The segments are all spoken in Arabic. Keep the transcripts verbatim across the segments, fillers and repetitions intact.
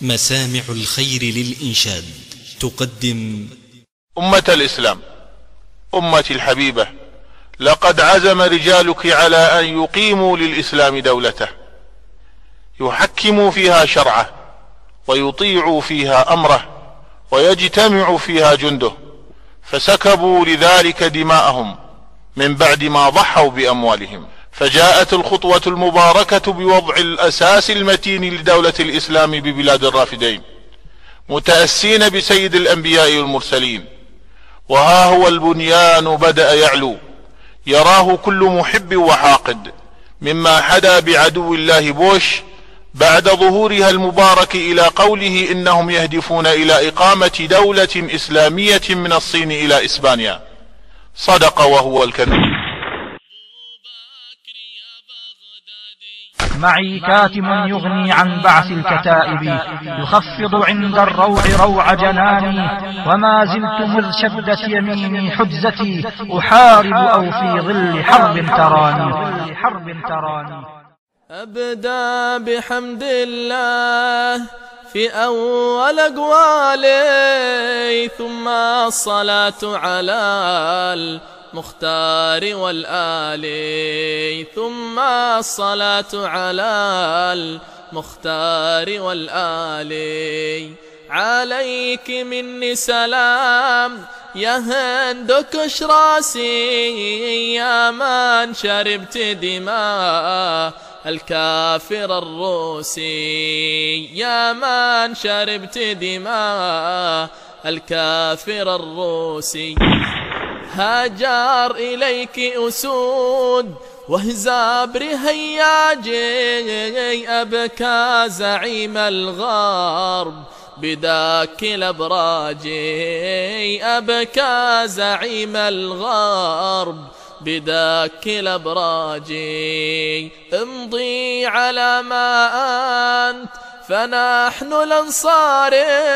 مسامع الخير للإنشاد تقدم أمة الإسلام، أمتي الحبيبة، لقد عزم رجالك على أن يقيموا للإسلام دولته، يحكموا فيها شرعه، ويطيعوا فيها أمره، ويجتمع فيها جنده، فسكبوا لذلك دماءهم من بعد ما ضحوا بأموالهم. فجاءت الخطوة المباركة بوضع الأساس المتين لدولة الإسلام ببلاد الرافدين، متأسين بسيد الأنبياء والمرسلين. وها هو البنيان بدأ يعلو، يراه كل محب وحاقد، مما حدا بعدو الله بوش بعد ظهورها المبارك إلى قوله إنهم يهدفون إلى إقامة دولة إسلامية من الصين إلى إسبانيا. صدق وهو الكذب. معي كاتم يغني عن بعث الكتائب، يخفض عند الروع روع جناني، وما زلت مذ شدت يميني حجزتي أحارب أو في ظل حرب تراني. أبدأ بحمد الله في أول أقوالي، ثم الصلاة على المختار والآل، ثم الصلاة على المختار والآل. عليك مني سلام يا هندكش راسي، يا من شربت دماء الكافر الروسي، يا من شربت دماء الكافر الروسي. هاجر إليك أسود وهزاب هياجي، أبكى زعيم الغرب بداك الأبراج، أبكى زعيم الغرب بداك الأبراج. امضي على ما أنت فنحن الأنصار،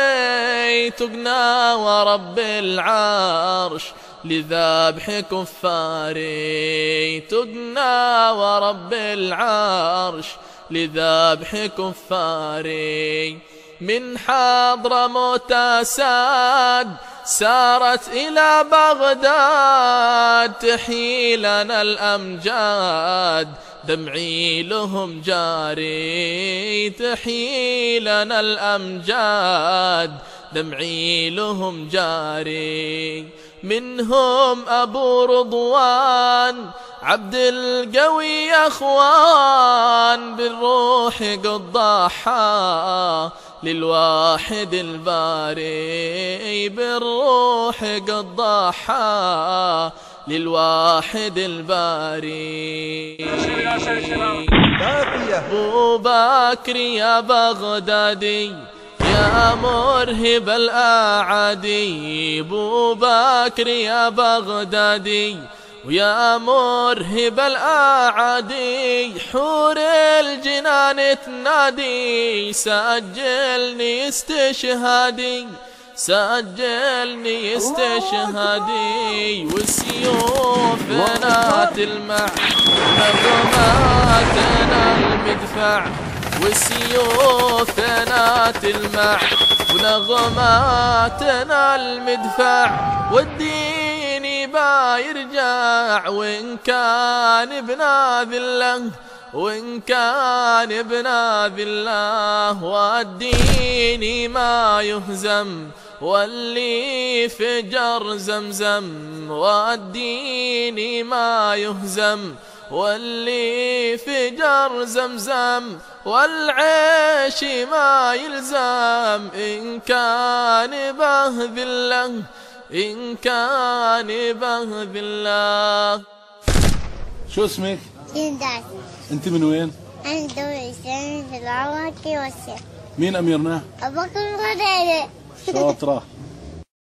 تقنى ورب العرش لذبح كفاري، تقنى ورب العرش لذبح كفاري. من حضرموت ساد سارت إلى بغداد، تحيي لنا الأمجاد دمعي لهم جاري، تحيي لنا الأمجاد دمعي لهم جاري. منهم أبو رضوان عبد القوي أخوان، بالروح قد ضحى للواحد الباري، بالروح قد ضحى للواحد الباري. أبو بكر يا بغدادي يا مرهب الأعادي، أبو بكر يا بغدادي ويا مرهب الأعادي. حور الجنان تنادي سجلني استشهادي، سجلني استشهادي. وسيوفنا تلمع نغماتنا المدفع، وسيوفنا تلمع ونغماتنا المدفع. والدين با يرجع وإن كان ابن ذله، وإن كان ابن ذله. والدين ما يهزم واللي فجر زمزم، والدين ما يهزم واللي فجر زمزم. والعيش ما يلزم إن كان به ذله، إن كان به ذله. شو اسمك؟ سنداس. انت من وين؟ أنا دولة إسلامية في العراق والسيف. مين أميرنا؟ أبو بكر الغديري. شاطرة.